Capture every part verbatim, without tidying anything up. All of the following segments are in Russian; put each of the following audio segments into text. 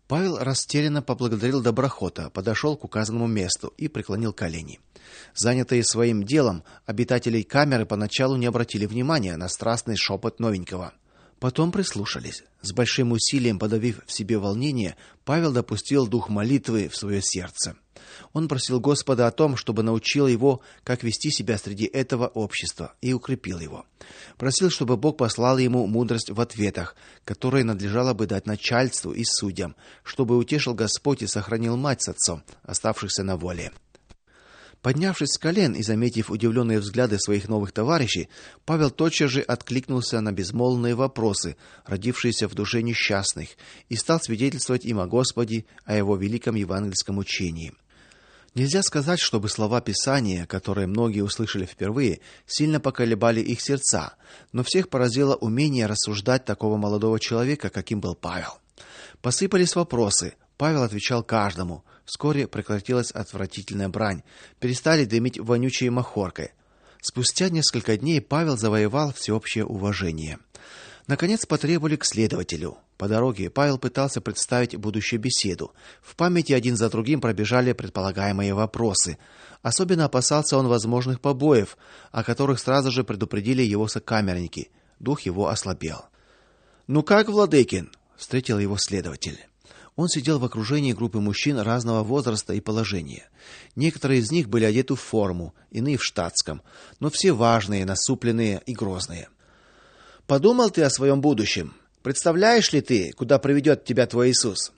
Павел растерянно поблагодарил доброхота, подошел к указанному месту и преклонил колени. Занятые своим делом, обитатели камеры поначалу не обратили внимания на страстный шепот новенького. Потом прислушались. С большим усилием подавив в себе волнение, Павел допустил дух молитвы в свое сердце. Он просил Господа о том, чтобы научил его, как вести себя среди этого общества, и укрепил его. Просил, чтобы Бог послал ему мудрость в ответах, которые надлежало бы дать начальству и судьям, чтобы утешил Господь и сохранил мать с отцом, оставшихся на воле. Поднявшись с колен и заметив удивленные взгляды своих новых товарищей, Павел тотчас же откликнулся на безмолвные вопросы, родившиеся в душе несчастных, и стал свидетельствовать им о Господе, о его великом евангельском учении. Нельзя сказать, чтобы слова Писания, которые многие услышали впервые, сильно поколебали их сердца, но всех поразило умение рассуждать такого молодого человека, каким был Павел. Посыпались вопросы. Павел отвечал каждому. Вскоре прекратилась отвратительная брань, перестали дымить вонючей махоркой. Спустя несколько дней Павел завоевал всеобщее уважение. Наконец потребовали к следователю. По дороге Павел пытался представить будущую беседу. В памяти один за другим пробежали предполагаемые вопросы. Особенно опасался он возможных побоев, о которых сразу же предупредили его сокамерники. Дух его ослабел. "Ну как, Владыкин?" встретил его следователь. Он сидел в окружении группы мужчин разного возраста и положения. Некоторые из них были одеты в форму, иные в штатском, но все важные, насупленные и грозные. "Подумал ты о своем будущем? Представляешь ли ты, куда приведет тебя твой Иисус?"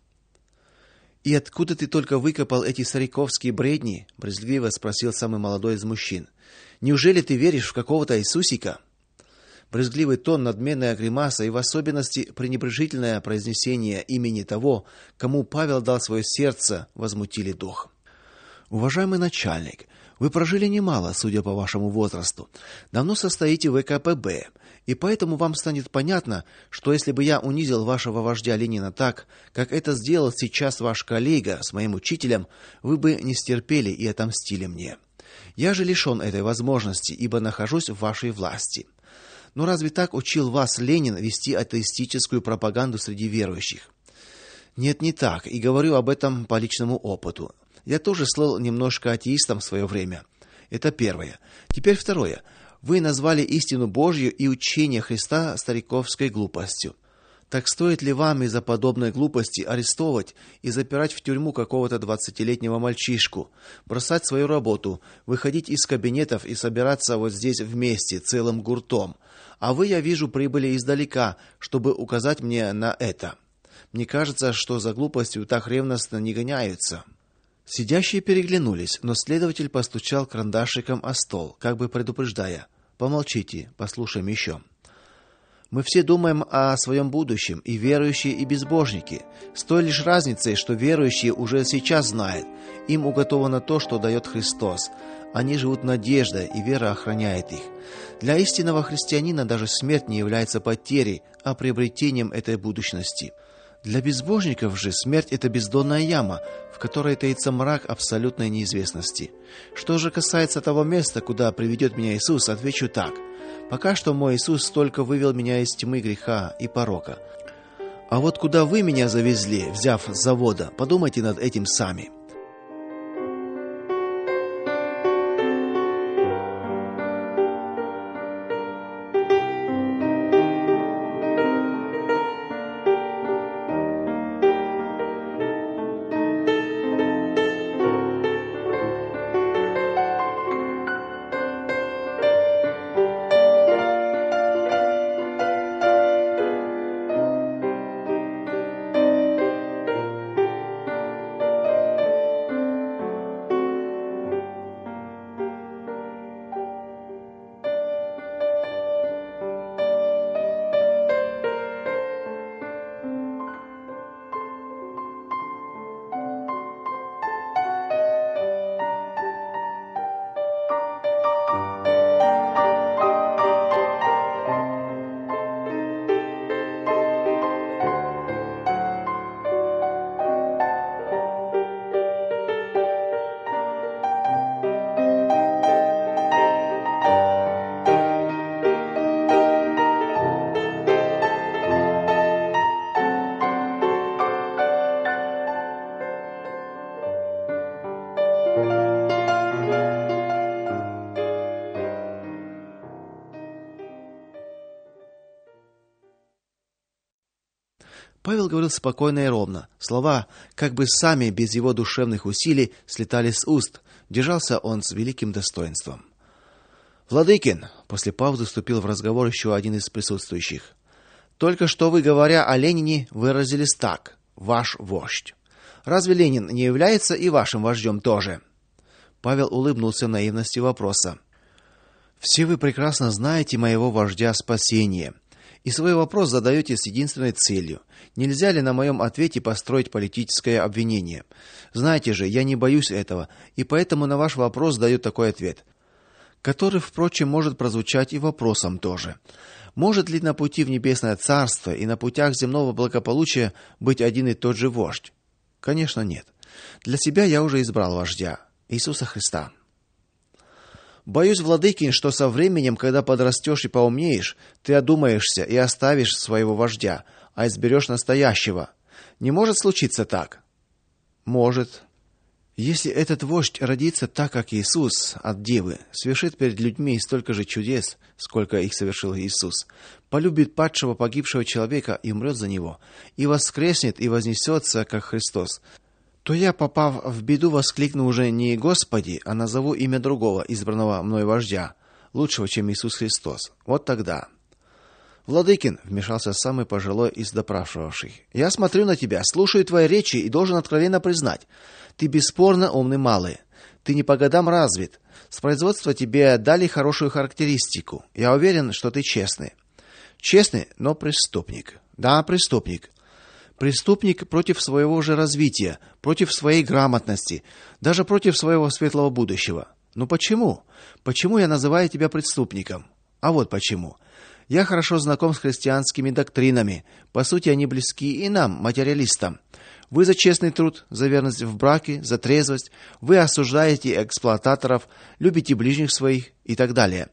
"И откуда ты только выкопал эти стариковские бредни?" брезгливо спросил самый молодой из мужчин. "Неужели ты веришь в какого-то Иисусика?" Брезгливый тон, надменная гримаса и в особенности пренебрежительное произнесение имени того, кому Павел дал свое сердце, возмутили дух. "Уважаемый начальник, вы прожили немало, судя по вашему возрасту. Давно состоите в вэ ка пэ бэ, и поэтому вам станет понятно, что если бы я унизил вашего вождя Ленина так, как это сделал сейчас ваш коллега с моим учителем, вы бы не стерпели и отомстили мне. Я же лишен этой возможности, ибо нахожусь в вашей власти. Но разве так учил вас Ленин вести атеистическую пропаганду среди верующих? Нет, не так, и говорю об этом по личному опыту. Я тоже слыл немножко атеистом в свое время. Это первое. Теперь второе. Вы назвали истину Божью и учение Христа стариковской глупостью. Так стоит ли вам из-за подобной глупости арестовывать и запирать в тюрьму какого-то двадцатилетнего мальчишку, бросать свою работу, выходить из кабинетов и собираться вот здесь вместе целым гуртом? А вы, я вижу, прибыли издалека, чтобы указать мне на это. Мне кажется, что за глупостью так ревностно не гоняются". Сидящие переглянулись, но следователь постучал карандашиком о стол, как бы предупреждая: "Помолчите, послушаем еще. Мы все думаем о своем будущем, и верующие, и безбожники, с той лишь разницей, что верующие уже сейчас знают, им уготовано то, что дает Христос. Они живут надеждой, и вера охраняет их. Для истинного христианина даже смерть не является потерей, а приобретением этой будущности. Для безбожников же смерть это бездонная яма, в которой таится мрак абсолютной неизвестности. Что же касается того места, куда приведет меня Иисус, отвечу так: пока что мой Иисус только вывел меня из тьмы греха и порока. А вот куда вы меня завезли, взяв с завода, подумайте над этим сами". Павел говорил спокойно и ровно. Слова, как бы сами без его душевных усилий, слетали с уст. Держался он с великим достоинством. Владыкин, после паузы вступил в разговор еще один из присутствующих. Только что вы, говоря о Ленине, выразились так: ваш вождь. Разве Ленин не является и вашим вождем тоже? Павел улыбнулся наивности вопроса. Все вы прекрасно знаете моего вождя спасения, и свой вопрос задаете с единственной целью: нельзя ли на моем ответе построить политическое обвинение? Знаете же, я не боюсь этого, и поэтому на ваш вопрос даю такой ответ, который, впрочем, может прозвучать и вопросом тоже. Может ли на пути в небесное царство и на путях земного благополучия быть один и тот же вождь? Конечно, нет. Для себя я уже избрал вождя Иисуса Христа. Боюсь, владыкин, что со временем, когда подрастешь и поумнеешь, ты одумаешься и оставишь своего вождя, а изберешь настоящего. Не может случиться так? Может. Если этот вождь родится так, как Иисус от девы, совершит перед людьми столько же чудес, сколько их совершил Иисус, полюбит падшего погибшего человека и умрет за него, и воскреснет и вознесется, как Христос, то я, попав в беду, воскликну уже не Господи, а назову имя другого избранного мной вождя, лучшего, чем Иисус Христос. Вот тогда. Владыкин, вмешался самый пожилой из допрашивавших. Я смотрю на тебя, слушаю твои речи и должен откровенно признать: ты бесспорно умный малый. Ты не по годам развит. С производства тебе дали хорошую характеристику. Я уверен, что ты честный. Честный, но преступник. Да, преступник. Преступник против своего же развития, против своей грамотности, даже против своего светлого будущего. Ну почему? Почему я называю тебя преступником? А вот почему. Я хорошо знаком с христианскими доктринами. По сути, они близки и нам, материалистам. Вы за честный труд, за верность в браке, за трезвость, вы осуждаете эксплуататоров, любите ближних своих и так далее.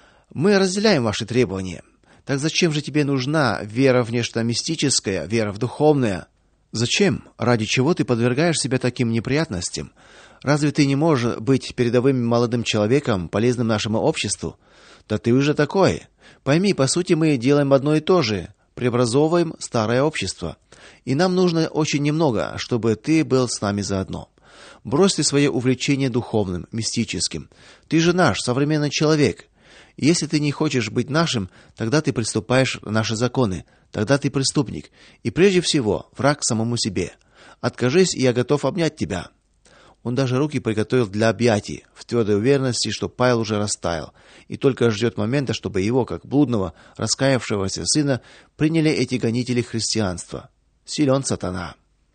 Мы разделяем ваши требования. Так зачем же тебе нужна вера в нечто мистическое, вера в духовное? Зачем? Ради чего ты подвергаешь себя таким неприятностям? Разве ты не можешь быть передовым молодым человеком, полезным нашему обществу? Да ты уже такой. Пойми, по сути, мы делаем одно и то же, преобразовываем старое общество. И нам нужно очень немного, чтобы ты был с нами заодно. Брось ты свои увлечения духовным, мистическим. Ты же наш современный человек. И если ты не хочешь быть нашим, тогда ты приступаешь наши законы, тогда ты преступник, и прежде всего враг самому себе. Откажись, и я готов обнять тебя. Он даже руки приготовил для объятий, в твердой уверенности, что Павел уже растаял, и только ждет момента, чтобы его, как блудного, раскаявшегося сына, приняли эти гонители христианства. Силен сатана.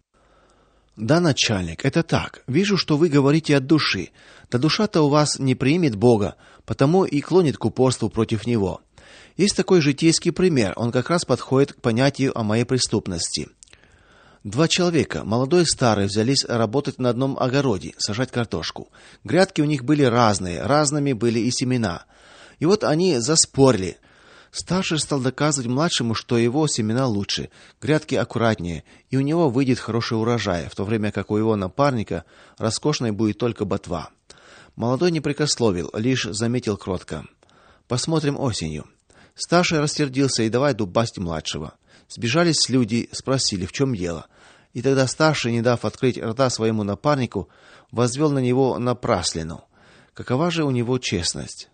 Да, начальник, это так. Вижу, что вы говорите от души. Да душа-то у вас не примет Бога, потому и клонит к упорству против него. Есть такой житейский пример, он как раз подходит к понятию о моей преступности. Два человека, молодой и старый, взялись работать на одном огороде, сажать картошку. Грядки у них были разные, разными были и семена. И вот они заспорили. Старший стал доказывать младшему, что его семена лучше, грядки аккуратнее, и у него выйдет хороший урожай, в то время как у его напарника роскошной будет только ботва. Молодой не прекословил, лишь заметил кротко: посмотрим осенью. Старший рассердился и давай дубасить младшего. Сбежались люди, спросили, в чем дело. И тогда старший, не дав открыть рта своему напарнику, возвел на него напраслину. Какова же у него честность?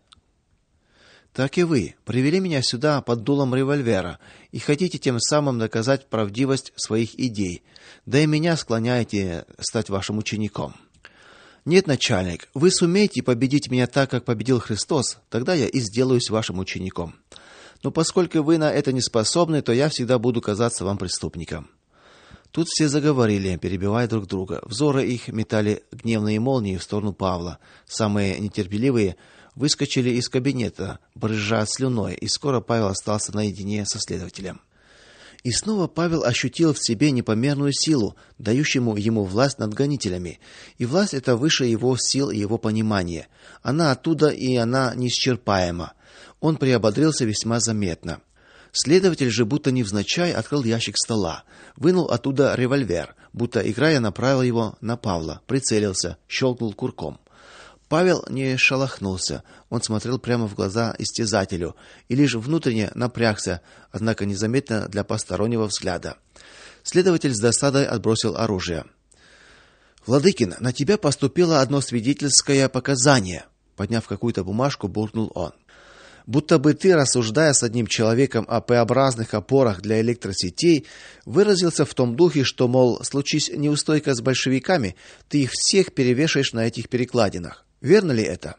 Так и вы привели меня сюда под дулом револьвера и хотите тем самым доказать правдивость своих идей, да и меня склоняете стать вашим учеником. Нет, начальник, вы сумеете победить меня так, как победил Христос, тогда я и сделаюсь вашим учеником. Но поскольку вы на это не способны, то я всегда буду казаться вам преступником. Тут все заговорили, перебивая друг друга. Взоры их метали гневные молнии в сторону Павла. Самые нетерпеливые выскочили из кабинета, брызжа слюной, и скоро Павел остался наедине со следователем. И снова Павел ощутил в себе непомерную силу, дающую ему власть над гонителями. И власть эта выше его сил и его понимания. Она оттуда, и она неисчерпаема. Он приободрился весьма заметно. Следователь же будто невзначай открыл ящик стола, вынул оттуда револьвер, будто играя направил его на Павла, прицелился, щелкнул курком. Павел не шелохнулся. Он смотрел прямо в глаза истязателю и лишь внутренне напрягся, однако незаметно для постороннего взгляда. Следователь с досадой отбросил оружие. Владыкин, на тебя поступило одно свидетельское показание, подняв какую-то бумажку, буркнул он. Будто бы ты, рассуждая с одним человеком о П-образных опорах для электросетей, выразился в том духе, что, мол, случись неустойка с большевиками, ты их всех перевешаешь на этих перекладинах. Верно ли это?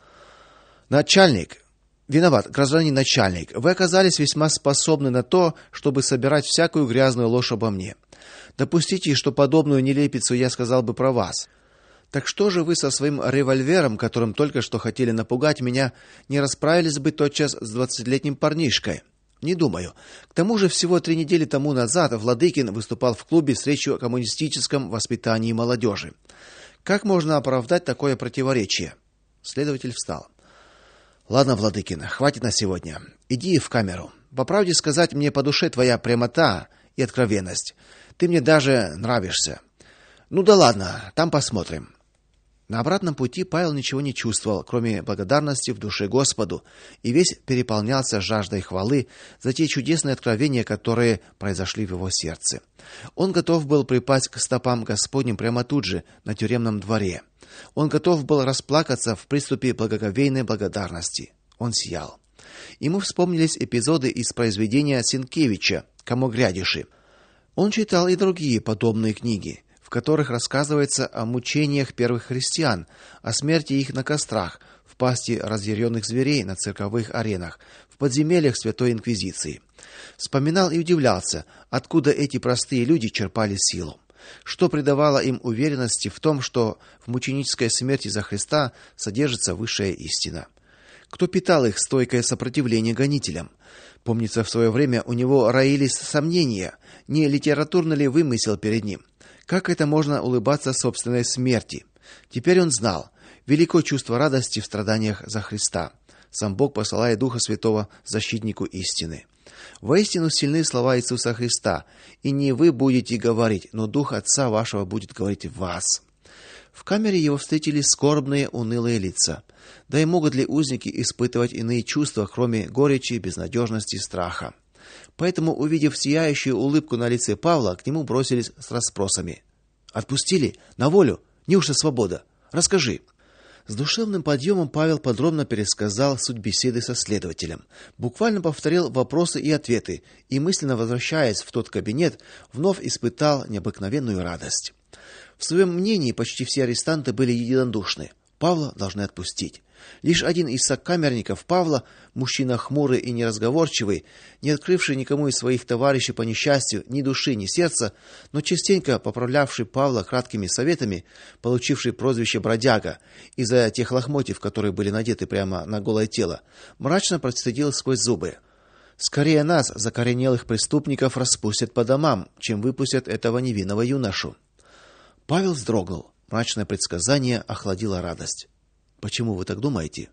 Начальник, виноват, гражданин начальник, вы оказались весьма способны на то, чтобы собирать всякую грязную ложь обо мне. Допустите, что подобную нелепицу я сказал бы про вас. Так что же вы со своим револьвером, которым только что хотели напугать меня, не расправились бы тотчас с двадцатилетним парнишкой? Не думаю. К тому же всего три недели тому назад Владыкин выступал в клубе с речью о коммунистическом воспитании молодежи. Как можно оправдать такое противоречие? Следователь встал. Ладно, Владыкин, хватит на сегодня. Иди в камеру. По правде сказать, мне по душе твоя прямота и откровенность. Ты мне даже нравишься. Ну да ладно, там посмотрим. На обратном пути Павел ничего не чувствовал, кроме благодарности в душе Господу, и весь переполнялся жаждой хвалы за те чудесные откровения, которые произошли в его сердце. Он готов был припасть к стопам Господним прямо тут же, на тюремном дворе. Он готов был расплакаться в приступе благоговейной благодарности. Он сиял. Ему вспомнились эпизоды из произведения Сенкевича «Кому глядиши». Он читал и другие подобные книги, в которых рассказывается о мучениях первых христиан, о смерти их на кострах, в пасти разъяренных зверей на цирковых аренах, в подземельях Святой Инквизиции. Вспоминал и удивлялся, откуда эти простые люди черпали силу. Что придавало им уверенности в том, что в мученической смерти за Христа содержится высшая истина? Кто питал их стойкое сопротивление гонителям? Помнится, в свое время у него роились сомнения, не литературно ли вымысел перед ним. Как это можно улыбаться собственной смерти? Теперь он знал, великое чувство радости в страданиях за Христа. Сам Бог посылает Духа Святого защитнику истины. Воистину сильны слова Иисуса Христа: и не вы будете говорить, но Дух Отца вашего будет говорить в вас. В камере его встретили скорбные, унылые лица. Да и могут ли узники испытывать иные чувства, кроме горечи, безнадежности, страха? Поэтому, увидев сияющую улыбку на лице Павла, к нему бросились с расспросами. Отпустили? На волю? Неужто свобода? Расскажи. С душевным подъемом Павел подробно пересказал суть беседы со следователем, буквально повторил вопросы и ответы, и мысленно возвращаясь в тот кабинет, вновь испытал необыкновенную радость. В своем мнении почти все арестанты были единодушны: Павла должны отпустить. Лишь один из сокамерников Павла, мужчина хмурый и неразговорчивый, не открывший никому из своих товарищей по несчастью ни души, ни сердца, но частенько поправлявший Павла краткими советами, получивший прозвище бродяга из-за тех лохмотьев, которые были надеты прямо на голое тело, мрачно процедил сквозь зубы: скорее нас, закоренелых преступников, распустят по домам, чем выпустят этого невинного юношу. Павел вздрогнул. Мрачное предсказание охладило радость. Почему вы так думаете?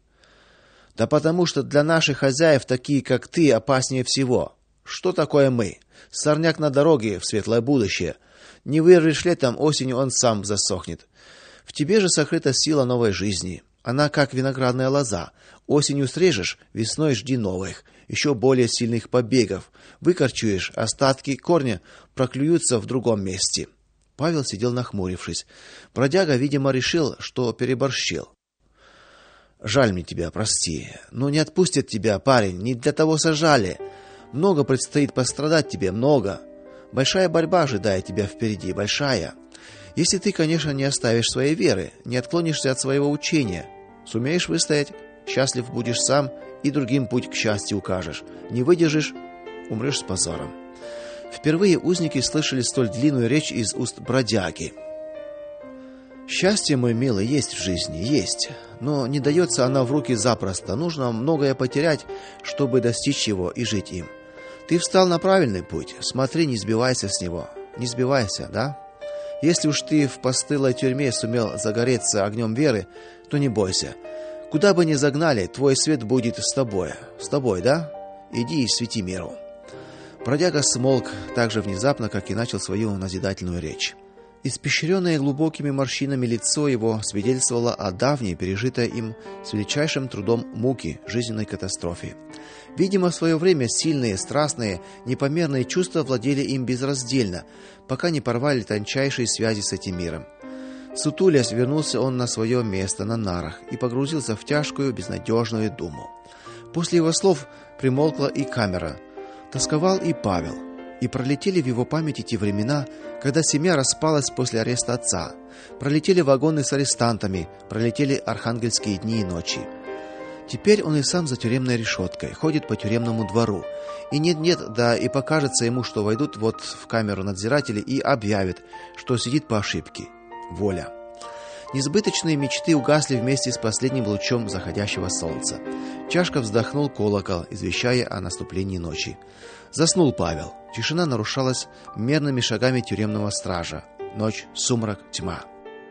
Да потому что для наших хозяев такие, как ты, опаснее всего. Что такое мы? Сорняк на дороге в светлое будущее. Не вырвешь летом, осенью он сам засохнет. В тебе же сокрыта сила новой жизни. Она как виноградная лоза. Осенью срежешь, весной жди новых, еще более сильных побегов. Выкорчуешь, остатки корня проклюются в другом месте. Павел сидел нахмурившись. Бродяга, видимо, решил, что переборщил. Жаль мне тебя, прости. Но не отпустят тебя, парень, не для того сажали. Много предстоит пострадать тебе, много. Большая борьба ожидает тебя впереди, большая. Если ты, конечно, не оставишь своей веры, не отклонишься от своего учения, сумеешь выстоять, счастлив будешь сам и другим путь к счастью укажешь. Не выдержишь, умрешь с позором. Впервые узники слышали столь длинную речь из уст бродяги. Счастье, мой милый, есть в жизни, есть, но не дается она в руки запросто. Нужно многое потерять, чтобы достичь его и жить им. Ты встал на правильный путь. Смотри, не сбивайся с него. Не сбивайся, да? Если уж ты в постылой тюрьме сумел загореться огнем веры, то не бойся. Куда бы ни загнали, твой свет будет с тобой. С тобой, да? Иди и свети миру. Бродяга смолк так же внезапно, как и начал свою назидательную речь. Испещренное глубокими морщинами лицо его свидетельствовало о давней, пережитой им с величайшим трудом муки, жизненной катастрофе. Видимо, в свое время сильные, страстные, непомерные чувства владели им безраздельно, пока не порвали тончайшие связи с этим миром. Сутулясь, вернулся он на свое место на нарах и погрузился в тяжкую, безнадежную думу. После его слов примолкла и камера. Тосковал и Павел. И пролетели в его памяти те времена, когда семья распалась после ареста отца. Пролетели вагоны с арестантами, пролетели архангельские дни и ночи. Теперь он и сам за тюремной решеткой, ходит по тюремному двору. И нет-нет, да и покажется ему, что войдут вот в камеру надзиратели и объявят, что сидит по ошибке. Воля. Несбыточные мечты угасли вместе с последним лучом заходящего солнца. Тяжко вздохнул колокол, извещая о наступлении ночи. Заснул Павел. Тишина нарушалась мерными шагами тюремного стража. Ночь, сумрак, тьма.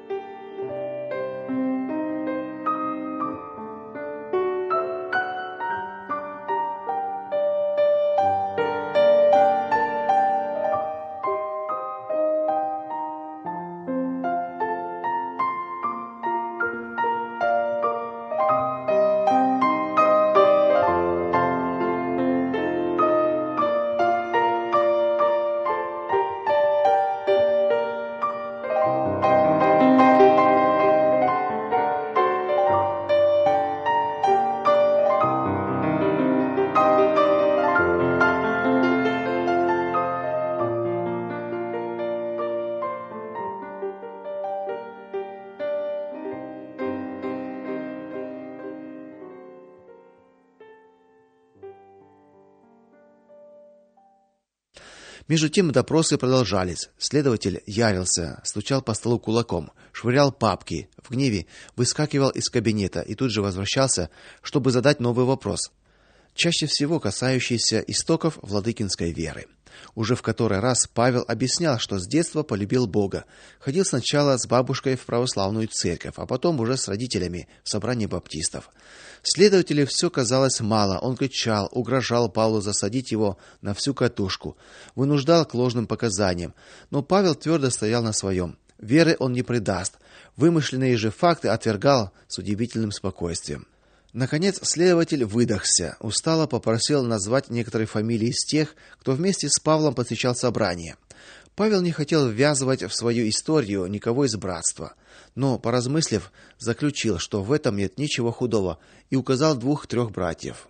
Между тем допросы продолжались. Следователь ярился, стучал по столу кулаком, швырял папки, в гневе выскакивал из кабинета и тут же возвращался, чтобы задать новый вопрос, чаще всего касающийся истоков владыкинской веры. Уже в который раз Павел объяснял, что с детства полюбил Бога. Ходил сначала с бабушкой в православную церковь, а потом уже с родителями в собрание баптистов. Следователю все казалось мало. Он кричал, угрожал Павлу засадить его на всю катушку, вынуждал к ложным показаниям, но Павел твердо стоял на своем. Веры он не предаст. Вымышленные же факты отвергал с удивительным спокойствием. Наконец следователь выдохся, устало попросил назвать некоторые фамилии из тех, кто вместе с Павлом посещал собрание. Павел не хотел ввязывать в свою историю никого из братства, но, поразмыслив, заключил, что в этом нет ничего худого, и указал двух-трех братьев.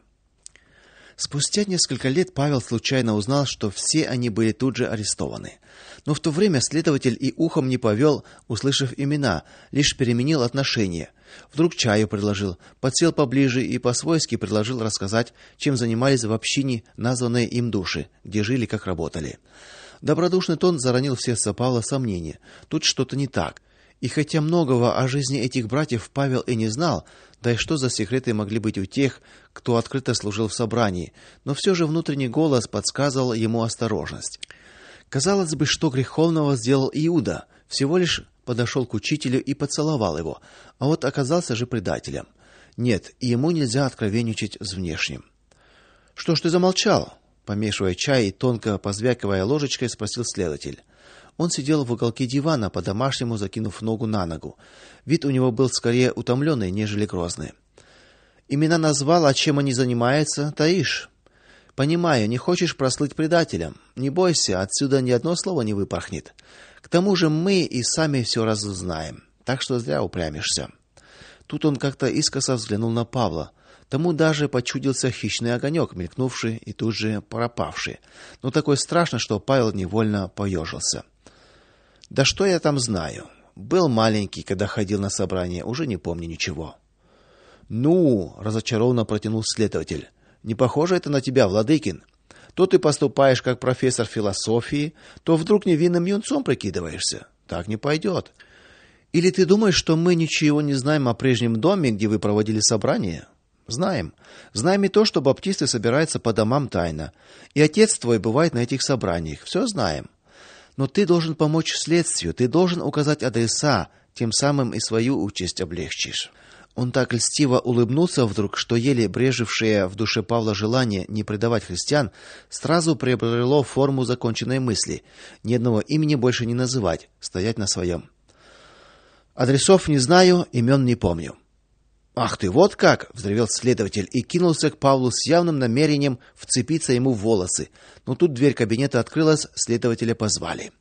Спустя несколько лет Павел случайно узнал, что все они были тут же арестованы. Но в то время следователь и ухом не повел, услышав имена, лишь переменил отношение. Вдруг чаю предложил, подсел поближе и по-свойски предложил рассказать, чем занимались в общине названные им души, где жили, как работали. Добродушный тон заронил в сердце Павла сомнение. Тут что-то не так. И хотя многого о жизни этих братьев Павел и не знал, да и что за секреты могли быть у тех, кто открыто служил в собрании, но все же внутренний голос подсказывал ему осторожность. Казалось бы, что греховного сделал Иуда, всего лишь подошел к учителю и поцеловал его, а вот оказался же предателем. Нет, и ему нельзя откровенничать с внешним. Что ж ты замолчал? Помешивая чай и тонко позвякивая ложечкой, спросил следователь. Он сидел в уголке дивана, по-домашнему закинув ногу на ногу. Вид у него был скорее утомленный, нежели грозный. Имена назвал, а чем они занимаются, таишь. Понимаю, не хочешь прослыть предателем. Не бойся, отсюда ни одно слово не выпорхнет. К тому же мы и сами все разузнаем. Так что зря упрямишься. Тут он как-то искоса взглянул на Павла. Тому даже почудился хищный огонек, мелькнувший и тут же пропавший. Но такой страшно, что Павел невольно поежился. Да что я там знаю? Был маленький, когда ходил на собрание, уже не помню ничего. Ну, разочарованно протянул следователь. Не похоже это на тебя, Владыкин. То ты поступаешь как профессор философии, то вдруг невинным юнцом прикидываешься. Так не пойдет. Или ты думаешь, что мы ничего не знаем о прежнем доме, где вы проводили собрание? Знаем. Знаем и то, что баптисты собираются по домам тайно, и отец твой бывает на этих собраниях. Все знаем. Но ты должен помочь следствию, ты должен указать адреса, тем самым и свою участь облегчишь. Он так льстиво улыбнулся вдруг, что еле брежевшее в душе Павла желание не предавать христиан сразу приобрело форму законченной мысли: ни одного имени больше не называть, стоять на своем. Адресов не знаю, имен не помню. Ах ты, вот как, взревел следователь и кинулся к Павлу с явным намерением вцепиться ему в волосы. Но тут дверь кабинета открылась, следователя позвали.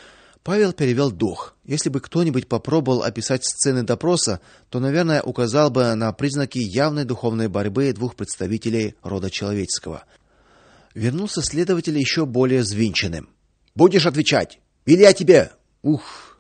Павел перевел дух. Если бы кто-нибудь попробовал описать сцены допроса, то, наверное, указал бы на признаки явной духовной борьбы двух представителей рода человеческого. Вернулся следователь еще более взвинченным. Будешь отвечать? Или я тебе? Ух.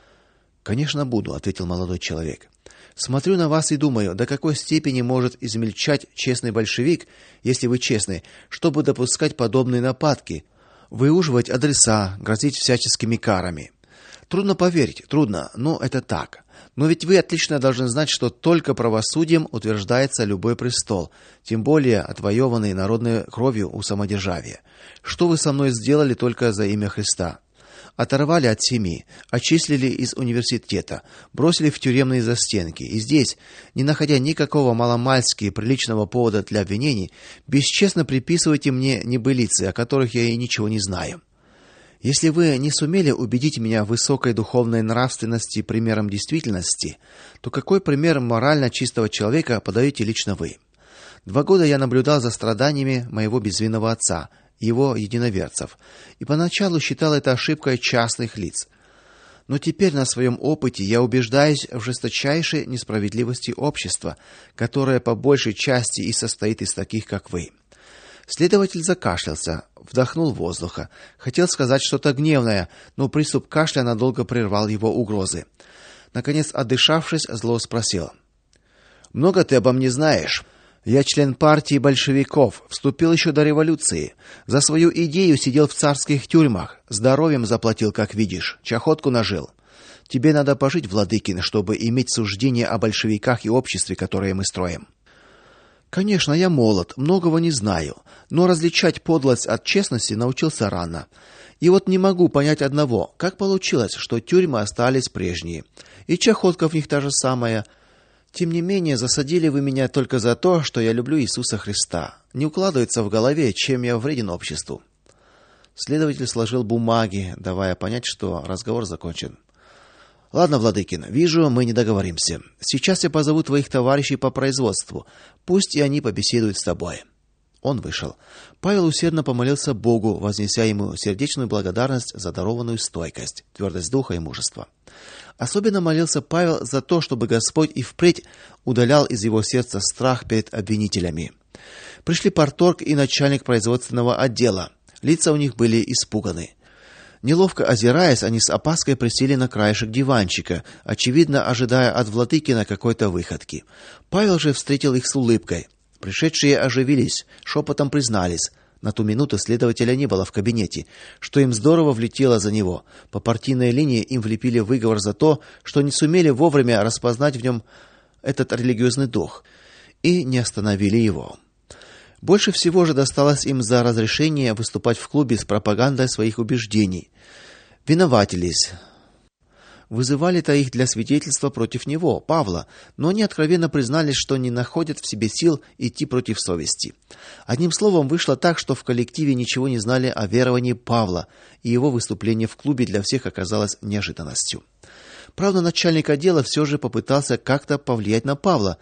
Конечно, буду, ответил молодой человек. Смотрю на вас и думаю, до какой степени может измельчать честный большевик, если вы честный, чтобы допускать подобные нападки, выуживать адреса, грозить всяческими карами. Трудно поверить, трудно, но это так. Но ведь вы отлично должны знать, что только правосудием утверждается любой престол, тем более отвоеванный народной кровью у самодержавия. Что вы со мной сделали только за имя Христа? Оторвали от семьи, отчислили из университета, бросили в тюремные застенки. И здесь, не находя никакого маломальски приличного повода для обвинений, бесчестно приписываете мне небылицы, о которых я и ничего не знаю. Если вы не сумели убедить меня в высокой духовной нравственности примером действительности, то какой пример морально чистого человека подаете лично вы? Два года я наблюдал за страданиями моего безвинного отца, его единоверцев, и поначалу считал это ошибкой частных лиц. Но теперь на своем опыте я убеждаюсь в жесточайшей несправедливости общества, которое по большей части и состоит из таких, как вы. Следователь закашлялся, вдохнул воздуха, хотел сказать что-то гневное, но приступ кашля надолго прервал его угрозы. Наконец, отдышавшись, зло спросил: "Много ты обо мне знаешь? Я член партии большевиков, вступил еще до революции. За свою идею сидел в царских тюрьмах, здоровьем заплатил, как видишь, чахотку нажил. Тебе надо пожить, Владыкин, чтобы иметь суждение о большевиках и обществе, которое мы строим". Конечно, я молод, многого не знаю, но различать подлость от честности научился рано. И вот не могу понять одного: как получилось, что тюрьмы остались прежние, и чахотка в них та же самая. Тем не менее, засадили вы меня только за то, что я люблю Иисуса Христа. Не укладывается в голове, чем я вреден обществу. Следователь сложил бумаги, давая понять, что разговор закончен. Ладно, Владыкин, вижу, мы не договоримся. Сейчас я позову твоих товарищей по производству. Пусть и они побеседуют с тобой. Он вышел. Павел усердно помолился Богу, вознеся ему сердечную благодарность за дарованную стойкость, твердость духа и мужество. Особенно молился Павел за то, чтобы Господь и впредь удалял из его сердца страх перед обвинителями. Пришли парторг и начальник производственного отдела. Лица у них были испуганы. Неловко озираясь, они с опаской присели на краешек диванчика, очевидно, ожидая от Владыкина какой-то выходки. Павел же встретил их с улыбкой. Пришедшие оживились, шепотом признались: на ту минуту следователя не было в кабинете, что им здорово влетело за него. По партийной линии им влепили выговор за то, что не сумели вовремя распознать в нем этот религиозный дух и не остановили его. Больше всего же досталось им за разрешение выступать в клубе с пропагандой своих убеждений. Виноватились. Вызывали-то их для свидетельства против него, Павла, но они откровенно признались, что не находят в себе сил идти против совести. Одним словом, вышло так, что в коллективе ничего не знали о веровании Павла, и его выступление в клубе для всех оказалось неожиданностью. Правда, начальник отдела все же попытался как-то повлиять на Павла.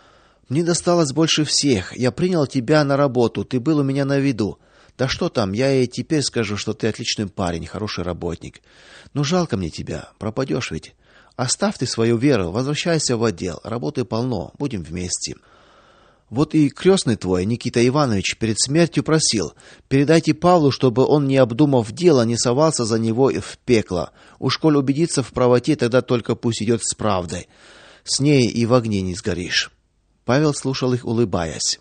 Мне досталось больше всех. Я принял тебя на работу, ты был у меня на виду. Да что там, я и теперь скажу, что ты отличный парень, хороший работник. Но жалко мне тебя, пропадешь ведь. Оставь ты свою веру, возвращайся в отдел, работы полно, будем вместе. Вот и крестный твой, Никита Иванович, перед смертью просил: передайте Павлу, чтобы он, не обдумав дело, не совался за него в пекло. Уж коль убедится в правоте, тогда только пусть идет с правдой. С ней и в огне не сгоришь. Павел слушал их, улыбаясь.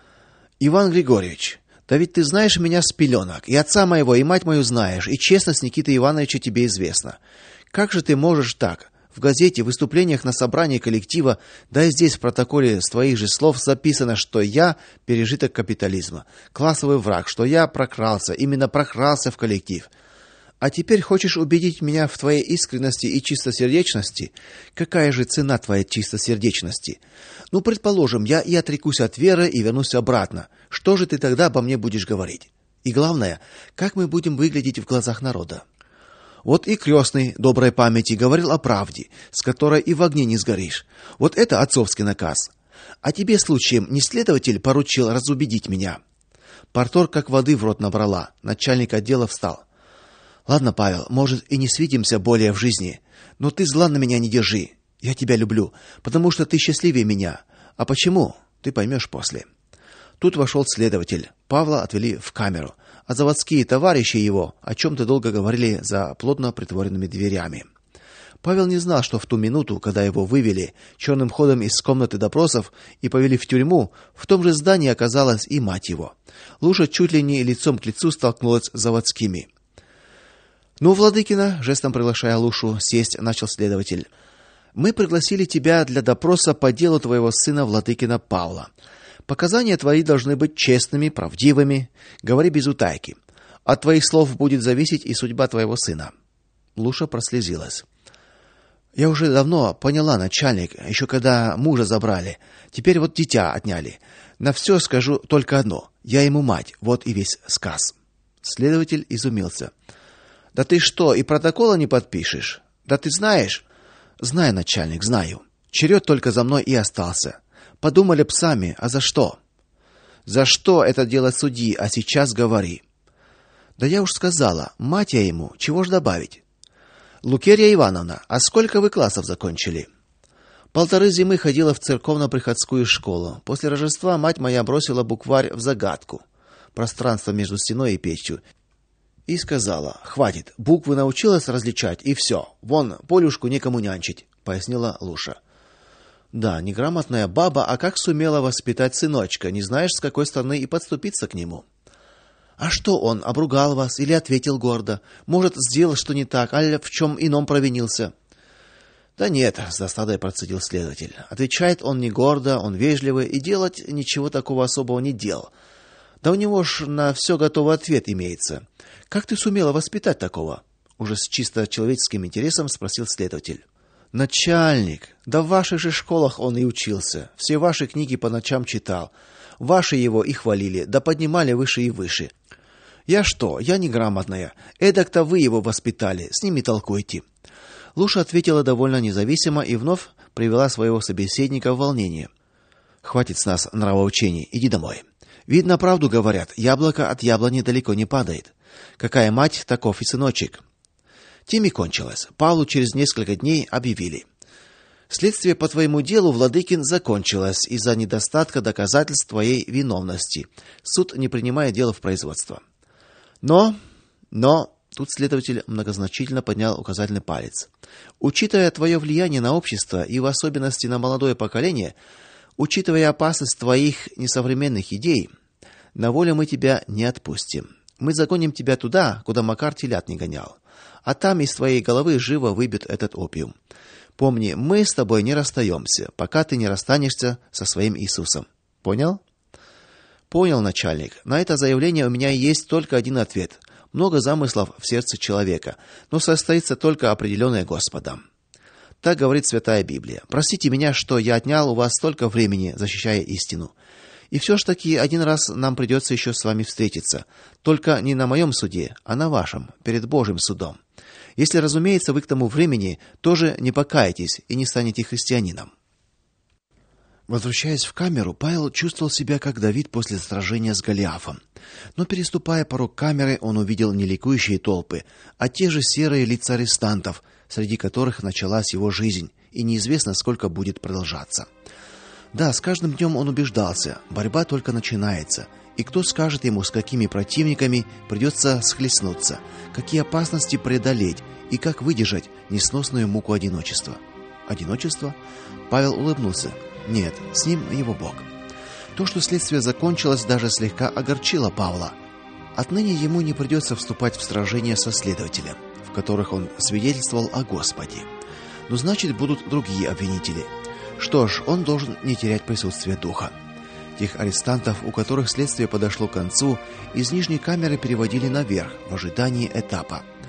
Иван Григорьевич, да ведь ты знаешь меня с пеленок, и отца моего, и мать мою знаешь, и честность Никиты Ивановича тебе известна. Как же ты можешь так? В газете, в выступлениях на собрании коллектива, да и здесь в протоколе с твоих же слов записано, что я пережиток капитализма, классовый враг, что я прокрался, именно прокрался в коллектив. А теперь хочешь убедить меня в твоей искренности и чистосердечности? Какая же цена твоей чистосердечности? Ну, предположим, я и отрекусь от веры и вернусь обратно. Что же ты тогда обо мне будешь говорить? И главное, как мы будем выглядеть в глазах народа? Вот и крестный доброй памяти говорил о правде, с которой и в огне не сгоришь. Вот это отцовский наказ. А тебе случаем не следователь поручил разубедить меня? Парторг как воды в рот набрала. Начальник отдела встал. Ладно, Павел, может, и не свидимся более в жизни, но ты зла на меня не держи. Я тебя люблю, потому что ты счастливее меня. А почему? Ты поймешь после. Тут вошел следователь. Павла отвели в камеру, а заводские товарищи его о чем то долго говорили за плотно притворенными дверями. Павел не знал, что в ту минуту, когда его вывели черным ходом из комнаты допросов и повели в тюрьму, в том же здании оказалась и мать его. Луша чуть ли не лицом к лицу столкнулась с заводскими. Ну, Владыкина, жестом приглашая Лушу сесть, начал следователь. Мы пригласили тебя для допроса по делу твоего сына Владыкина Павла. Показания твои должны быть честными, правдивыми. Говори без утайки. От твоих слов будет зависеть и судьба твоего сына. Луша прослезилась. Я уже давно поняла, начальник, еще когда мужа забрали. Теперь вот дитя отняли. На все скажу только одно: я ему мать. Вот и весь сказ. Следователь изумился. Да ты что, и протокола не подпишешь? Да ты знаешь? Знаю, начальник, знаю. Черед только за мной и остался. Подумали б сами, а за что? За что это дело судьи, а сейчас говори. Да я уж сказала, мать я ему, чего ж добавить? Лукерья Ивановна, а сколько вы классов закончили? Полторы зимы ходила в церковно-приходскую школу. После Рождества мать моя бросила букварь в загадку, пространство между стеной и печью, и сказала: "Хватит, буквы научилась различать, и все. Вон, Полюшку некому нянчить", пояснила Луша. Да, неграмотная баба, а как сумела воспитать сыночка, не знаешь, с какой стороны и подступиться к нему. А что он, обругал вас или ответил гордо? Может, сделал что не так, аль в чем ином провинился? Да нет, с досадой процедил следователь. Отвечает он не гордо, он вежливый и делать ничего такого особого не делал. Да у него ж на все готовый ответ имеется. Как ты сумела воспитать такого? Уже с чисто человеческим интересом спросил следователь. Начальник, да в ваших же школах он и учился. Все ваши книги по ночам читал. Ваши его и хвалили, да поднимали выше и выше. Я что, я неграмотная. Эдак-то вы его воспитали, с ними толкуйте. Луша ответила довольно независимо и вновь привела своего собеседника в волнение. Хватит с нас нравоучений, иди домой. Видно, правду говорят, яблоко от яблони далеко не падает. Какая мать, таков и сыночек. Тем и кончилось. Павлу через несколько дней объявили: следствие по твоему делу, Владыкин, закончилось из-за недостатка доказательств твоей виновности. Суд не принимает дело в производство. Но, но тут следователь многозначительно поднял указательный палец. Учитывая твое влияние на общество и в особенности на молодое поколение, учитывая опасность твоих несовременных идей, на волю мы тебя не отпустим. Мы загоним тебя туда, куда Макар телят не гонял. А там из твоей головы живо выбьют этот опиум. Помни, мы с тобой не расстаемся, пока ты не расстанешься со своим Иисусом. Понял? Понял, начальник. На это заявление у меня есть только один ответ. Много замыслов в сердце человека, но состоится только определенное Господом. Так говорит Святая Библия. Простите меня, что я отнял у вас столько времени, защищая истину. И все ж таки один раз нам придется еще с вами встретиться, только не на моем суде, а на вашем, перед Божьим судом. Если, разумеется, вы к тому времени тоже не покаетесь и не станете христианином. Возвращаясь в камеру, Павел чувствовал себя как Давид после сражения с Голиафом. Но переступая порог камеры, он увидел не ликующие толпы, а те же серые лица арестантов, среди которых началась его жизнь, и неизвестно, сколько будет продолжаться. Да, с каждым днем он убеждался, борьба только начинается, и кто скажет ему, с какими противниками придется схлестнуться, какие опасности преодолеть и как выдержать несносную муку одиночества. Одиночество? Павел улыбнулся. Нет, с ним его Бог. То, что следствие закончилось, даже слегка огорчило Павла. Отныне ему не придется вступать в сражения со следователем, в которых он свидетельствовал о Господе. Но значит, будут другие обвинители. Что ж, он должен не терять присутствие духа. Тех арестантов, у которых следствие подошло к концу, из нижней камеры переводили наверх в ожидании этапа.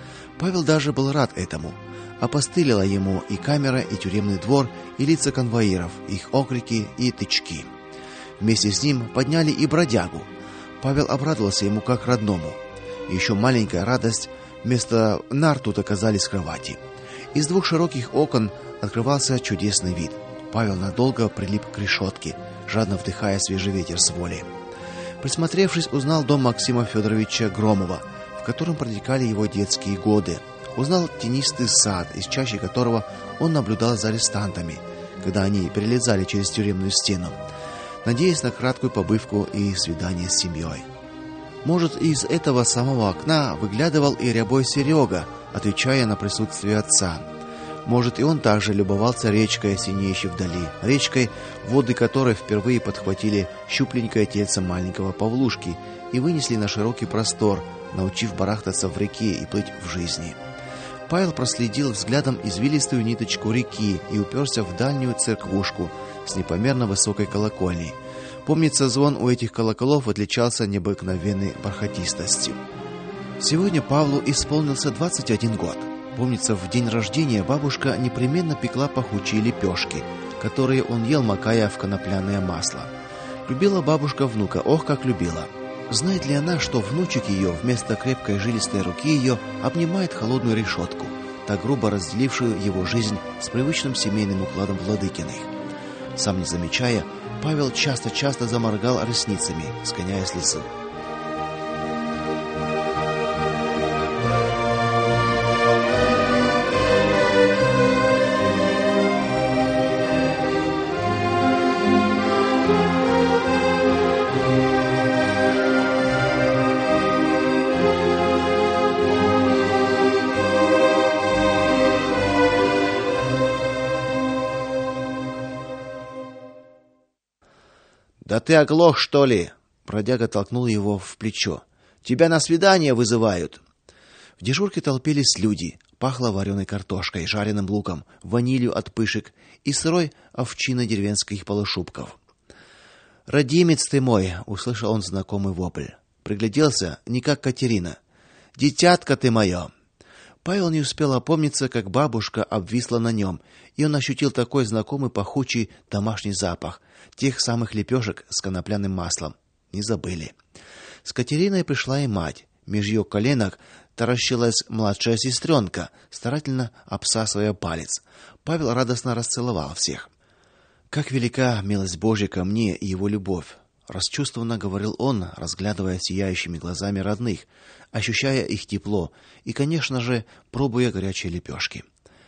Павел даже был рад этому. Опостылила ему и камера, и тюремный двор, и лица конвоиров, их окрики и тычки. Вместе с ним подняли и бродягу. Павел обрадовался ему как родному. Еще маленькая радость: вместо нар тут оказались кровати. Из двух широких окон открывался чудесный вид. Павел надолго прилип к решетке, жадно вдыхая свежий ветер с воли. Присмотревшись, узнал дом Максима Федоровича Громова, в котором протекали его детские годы. Узнал тенистый сад, из чащи которого он наблюдал за арестантами, когда они перелезали через тюремную стену, надеясь на краткую побывку и свидание с семьей. Может, из этого самого окна выглядывал и рябой Серега, отвечая на присутствие отца. Может, и он также любовался речкой, синеющей вдали, речкой, воды которой впервые подхватили щупленькое тельце маленького Павлушки и вынесли на широкий простор, научив барахтаться в реке и плыть в жизни. Павел проследил взглядом извилистую ниточку реки и уперся в дальнюю церквушку с непомерно высокой колокольней. Помнится, звон у этих колоколов отличался необыкновенной бархатистостью. Сегодня Павлу исполнился двадцать один год. Помнится, в день рождения бабушка непременно пекла пахучие лепешки, которые он ел, макая в конопляное масло. Любила бабушка внука, ох, как любила. Знает ли она, что внучек ее вместо крепкой жилистой руки ее обнимает холодную решетку, так грубо разделившую его жизнь с привычным семейным укладом Владыкиных? Сам не замечая, Павел часто-часто заморгал ресницами, сгоняя слезы. Да ты оглох, что ли? Бродяга толкнул его в плечо. Тебя на свидание вызывают. В дежурке толпились люди. Пахло вареной картошкой, жареным луком, ванилью от пышек и сырой овчиной деревенских полушубков. Родимец ты мой, услышал он знакомый вопль. Пригляделся, не как Катерина. Дитятка ты мое. Павел не успел опомниться, как бабушка обвисла на нем, и он ощутил такой знакомый пахучий домашний запах тех самых лепешек с конопляным маслом. Не забыли. С Катериной пришла и мать. Меж ее коленок таращилась младшая сестренка, старательно обсасывая палец. Павел радостно расцеловал всех. Как велика милость Божья ко мне и его любовь, расчувствованно говорил он, разглядывая сияющими глазами родных, ощущая их тепло и, конечно же, пробуя горячие лепешки.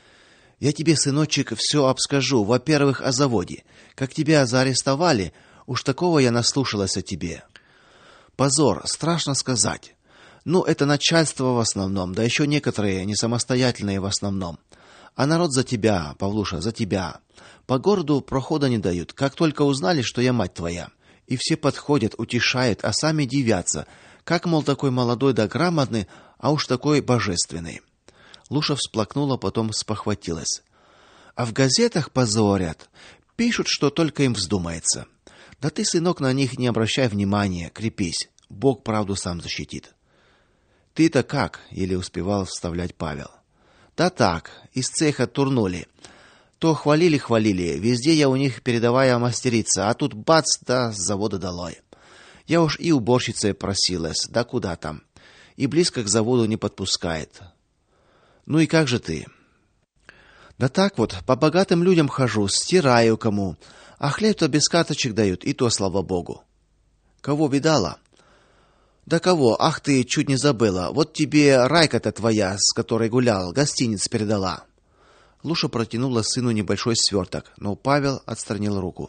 Я тебе, сыночек, все обскажу. Во-первых, о заводе. Как тебя заарестовали, уж такого я наслушалась о тебе. Позор, страшно сказать. Ну, это начальство в основном, да еще некоторые не самостоятельные в основном. А народ за тебя, Павлуша, за тебя. По городу прохода не дают. Как только узнали, что я мать твоя, и все подходят, утешают, а сами дивятся, как, мол, такой молодой да грамотный, а уж такой божественный. Луша всплакнула, потом спохватилась. А в газетах позорят, пишут, что только им вздумается. Да ты, сынок, на них не обращай внимания, крепись. Бог правду сам защитит. Ты-то как? Еле успевал вставлять Павел. Да так, из цеха турнули. То хвалили-хвалили, везде я у них передовая мастерица, а тут бац, да с завода долой. Я уж и уборщицей просилась, да куда там. И близко к заводу не подпускает. Ну и как же ты? Да так вот, по богатым людям хожу, стираю кому, а хлеб-то без карточек дают, и то слава богу. Кого видала? Да кого? Ах ты, чуть не забыла. Вот тебе Райка-то твоя, с которой гулял, гостиниц передала. Луша протянула сыну небольшой сверток, но Павел отстранил руку.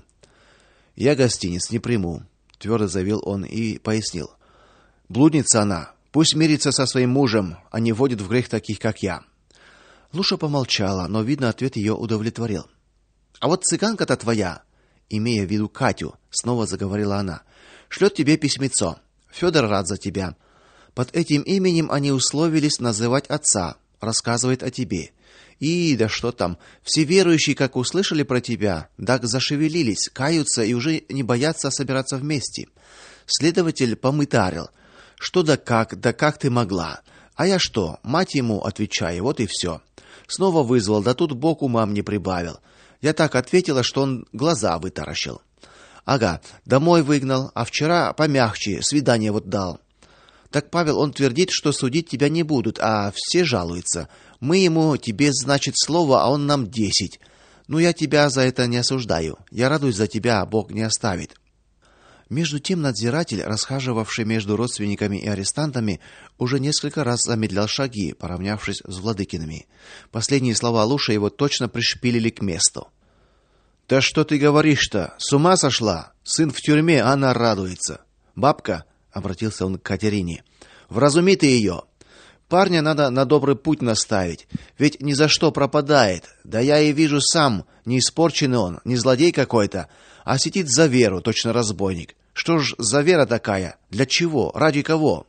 Я гостиниц не приму, твердо заявил он и пояснил. Блудница она. Пусть мирится со своим мужем, а не вводит в грех таких, как я. Луша помолчала, но, видно, ответ ее удовлетворил. А вот цыганка-то твоя, имея в виду Катю, снова заговорила она, шлет тебе письмецо. Федор рад за тебя. Под этим именем они условились называть отца, рассказывает о тебе. И да что там, все верующие, как услышали про тебя, так зашевелились, каются и уже не боятся собираться вместе. Следователь помытарил. Что да как, да как ты могла? А я что? Мать ему отвечаю, вот и все. Снова вызвал, да тут бог умам не прибавил. Я так ответила, что он глаза вытаращил. Ага, домой выгнал, а вчера помягче, свидание вот дал. Так Павел, он твердит, что судить тебя не будут, а все жалуются. Мы ему, тебе, значит, слово, а он нам десять. Ну, я тебя за это не осуждаю. Я радуюсь за тебя, а Бог не оставит. Между тем надзиратель, расхаживавший между родственниками и арестантами, уже несколько раз замедлял шаги, поравнявшись с Владыкиными. Последние слова Луши его точно пришпилили к месту. Да что ты говоришь-то? С ума сошла? Сын в тюрьме, а она радуется. Бабка, обратился он к Катерине. Вразуми ты ее. Парня надо на добрый путь наставить, ведь ни за что пропадает. Да я и вижу сам, не испорченный он, не злодей какой-то, а сидит за веру, точно разбойник. Что ж за вера такая? Для чего? Ради кого?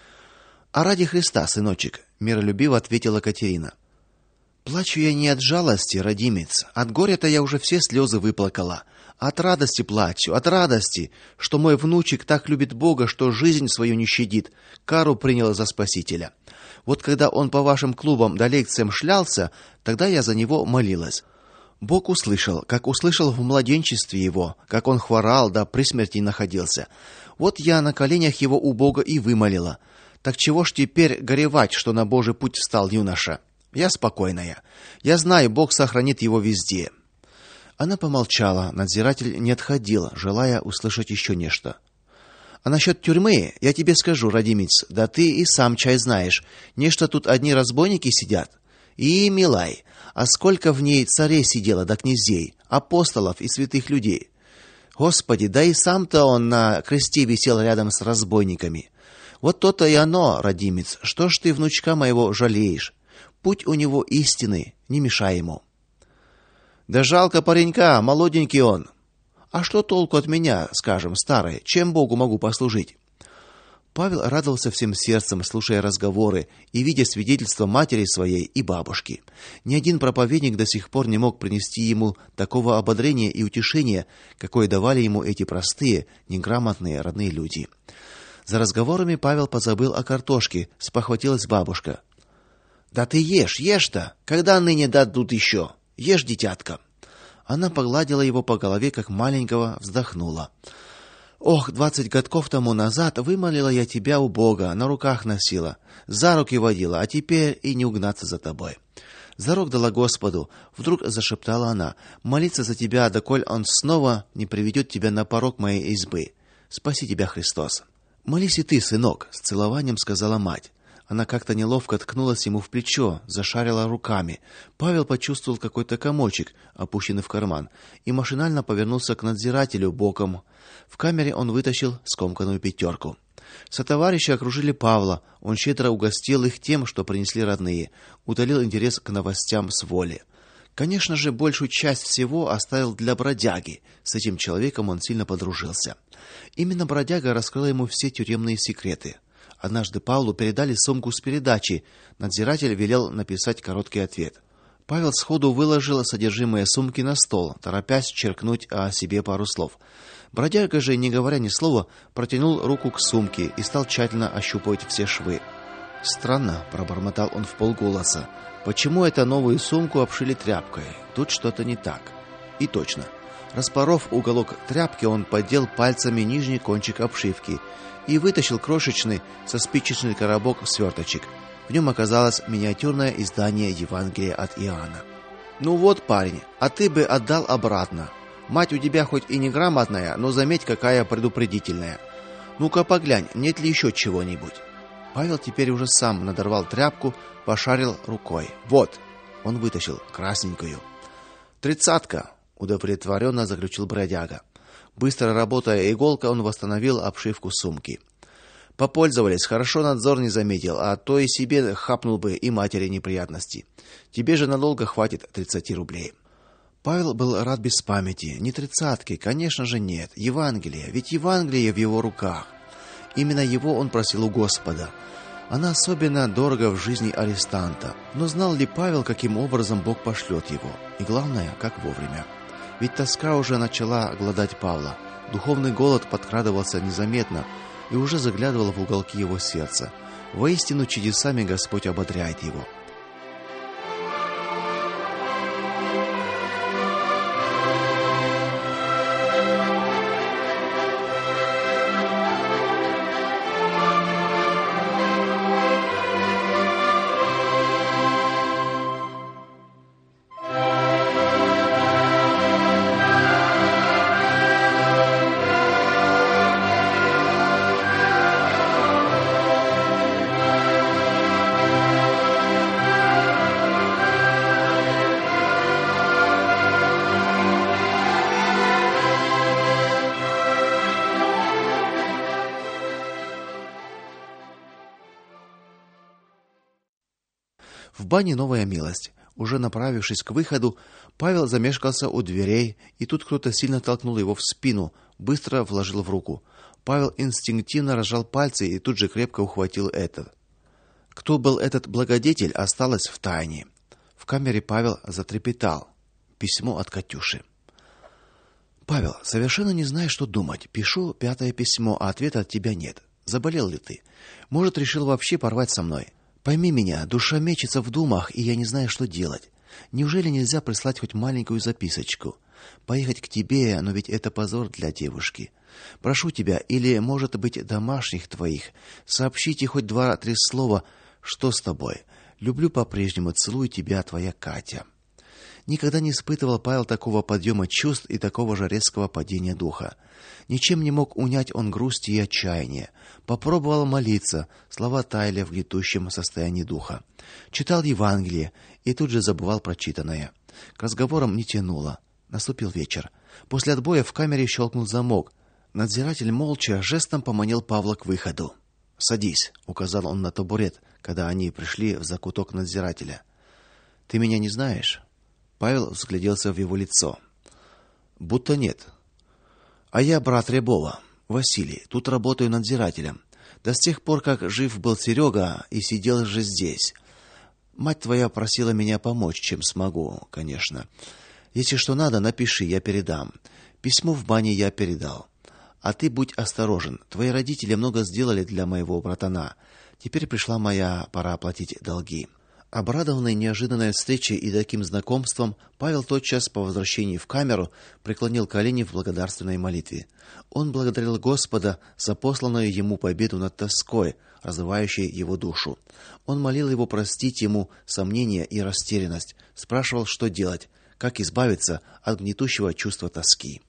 А ради Христа, сыночек, миролюбиво ответила Катерина. Плачу я не от жалости, родимец, от горя-то я уже все слезы выплакала. От радости плачу, от радости, что мой внучек так любит Бога, что жизнь свою не щадит, кару принял за Спасителя. Вот когда он по вашим клубам да лекциям шлялся, тогда я за него молилась. Бог услышал, как услышал в младенчестве его, как он хворал, да при смерти находился. Вот я на коленях его у Бога и вымолила. Так чего ж теперь горевать, что на Божий путь встал юноша? Я спокойная. Я знаю, Бог сохранит его везде. Она помолчала, надзиратель не отходил, желая услышать еще нечто. А насчет тюрьмы, я тебе скажу, родимец, да ты и сам чай знаешь, нечто тут одни разбойники сидят. И, милай, а сколько в ней царей сидело да князей, апостолов и святых людей. Господи, да и сам-то он на кресте висел рядом с разбойниками. Вот то-то и оно, родимец, что ж ты внучка моего жалеешь? Путь у него истинный, не мешай ему. Да жалко паренька, молоденький он. А что толку от меня, скажем, старой? Чем Богу могу послужить? Павел радовался всем сердцем, слушая разговоры и видя свидетельства матери своей и бабушки. Ни один проповедник до сих пор не мог принести ему такого ободрения и утешения, какое давали ему эти простые, неграмотные родные люди. За разговорами Павел позабыл о картошке, спохватилась бабушка. Да ты ешь, ешь-то, когда ныне дадут еще? Ешь, дитятка. Она погладила его по голове, как маленького, вздохнула. Ох, двадцать годков тому назад вымолила я тебя у Бога, на руках носила, за руки водила, а теперь и не угнаться за тобой. Зарок дала Господу, вдруг зашептала она, молиться за тебя, доколь он снова не приведет тебя на порог моей избы. Спаси тебя, Христос. Молись и ты, сынок, с целованием сказала мать. Она как-то неловко ткнулась ему в плечо, зашарила руками. Павел почувствовал какой-то комочек, опущенный в карман, и машинально повернулся к надзирателю боком. В камере он вытащил скомканную пятерку. Сотоварищи окружили Павла. Он щедро угостил их тем, что принесли родные, утолил интерес к новостям с воли. Конечно же, большую часть всего оставил для бродяги. С этим человеком он сильно подружился. Именно бродяга раскрыл ему все тюремные секреты. Однажды Павлу передали сумку с передачей. Надзиратель велел написать короткий ответ. Павел сходу выложил содержимое сумки на стол, торопясь черкнуть о себе пару слов. Бродяга же, не говоря ни слова, протянул руку к сумке и стал тщательно ощупывать все швы. Странно, пробормотал он вполголоса. Почему эту новую сумку обшили тряпкой? Тут что-то не так. И точно. Распоров уголок тряпки, он поддел пальцами нижний кончик обшивки и вытащил крошечный со спичечный коробок сверточек. В нем оказалось миниатюрное издание Евангелия от Иоанна. Ну вот, парень, а ты бы отдал обратно. Мать у тебя хоть и неграмотная, но заметь, какая предупредительная. Ну-ка поглянь, нет ли еще чего-нибудь. Павел теперь уже сам надорвал тряпку, пошарил рукой. Вот, он вытащил красненькую. Тридцатка, удовлетворенно заключил бродяга. Быстро работая иголкой, он восстановил обшивку сумки. Попользовались, хорошо надзор не заметил, а то и себе хапнул бы и матери неприятности. Тебе же надолго хватит тридцати рублей. Павел был рад без памяти. Не тридцатки, конечно же, нет. Евангелие, ведь Евангелие в его руках. Именно его он просил у Господа. Она особенно дорого в жизни арестанта. Но знал ли Павел, каким образом Бог пошлет его? И главное, как вовремя. Ведь тоска уже начала глодать Павла. Духовный голод подкрадывался незаметно и уже заглядывал в уголки его сердца. Воистину чудесами Господь ободряет его. В бане новая милость. Уже направившись к выходу, Павел замешкался у дверей, и тут кто-то сильно толкнул его в спину, быстро вложил в руку. Павел инстинктивно разжал пальцы и тут же крепко ухватил это. Кто был этот благодетель, осталось в тайне. В камере Павел затрепетал. Письмо от Катюши. Павел, совершенно не знаю, что думать. Пишу пятое письмо, а ответа от тебя нет. Заболел ли ты? Может, решил вообще порвать со мной? Пойми меня, душа мечется в думах, и я не знаю, что делать. Неужели нельзя прислать хоть маленькую записочку? Поехать к тебе, но ведь это позор для девушки. Прошу тебя, или, может быть, домашних твоих, сообщите хоть два-три слова, что с тобой. Люблю по-прежнему, целую тебя, твоя Катя. Никогда не испытывал Павел такого подъема чувств и такого же резкого падения духа. Ничем не мог унять он грусти и отчаяния. Попробовал молиться, слова таяли в гнетущем состоянии духа. Читал Евангелие и тут же забывал прочитанное. К разговорам не тянуло. Наступил вечер. После отбоя в камере щелкнул замок. Надзиратель молча жестом поманил Павла к выходу. "Садись", указал он на табурет, когда они пришли в закуток надзирателя. "Ты меня не знаешь?" Павел взгляделся в его лицо. "Будто нет. А я брат Рябова, Василий, тут работаю надзирателем. Да с тех пор, как жив был Серега и сидел же здесь. Мать твоя просила меня помочь, чем смогу, конечно. Если что надо, напиши, я передам. Письмо в бане я передал. А ты будь осторожен. Твои родители много сделали для моего братана. Теперь пришла моя пора оплатить долги". Обрадованный неожиданной встречей и таким знакомством, Павел тотчас по возвращении в камеру преклонил колени в благодарственной молитве. Он благодарил Господа за посланную ему победу над тоской, разрывающей его душу. Он молил его простить ему сомнения и растерянность, спрашивал, что делать, как избавиться от гнетущего чувства тоски.